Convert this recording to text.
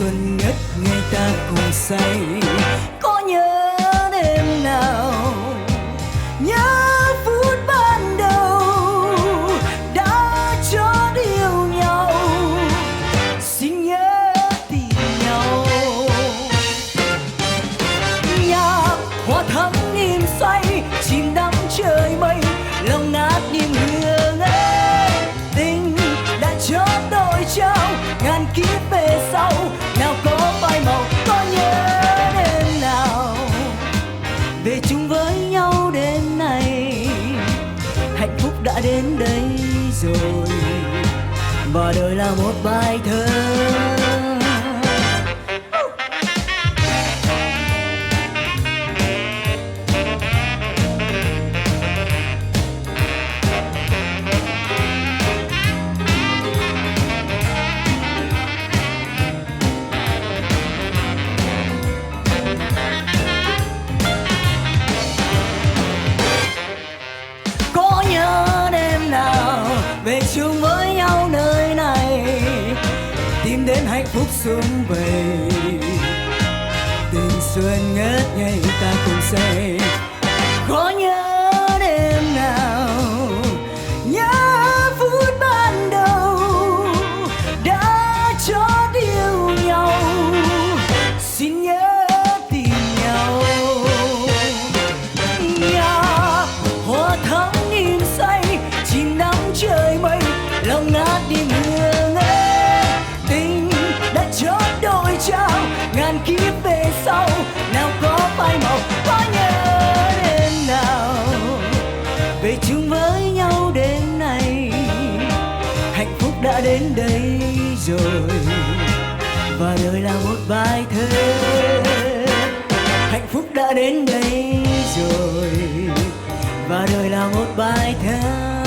xuân ngất ngây ta cùng say. Có nhớ đêm nào, nhớ phút ban đầu đã chót yêu nhau, xin nhớ tìm nhau. Nhạc hoa thắm im say chìm đắm trời mây, lòng ngát niềm hương ấy. Tình đã chót đôi trao ngàn kiếp về sau, nào có phai màu. Có nhớ đêm nào về chung với nhau đêm này, hạnh phúc đã đến đây rồi và đời là một bài thơ. Có nhớ đêm nào về chung với nhau nơi này, tìm đến hạnh phúc sum vầy. Tình xuân ngất ngây ta cùng say. Có nhớ đêm nào, nhớ phút ban đầu đã chót yêu nhau, xin nhớ tìm nhau. Nhạc hoa thắm im say chìm đắm trời mây, lòng ngát niềm hương ấy. Tình đã chót đôi trao ngàn kiếp về sau, nào có phai màu. Có nhớ đêm nào về chung với nhau đêm này, hạnh phúc đã đến đây rồi và đời là một bài thơ. Hạnh phúc đã đến đây rồi và đời là một bài thơ.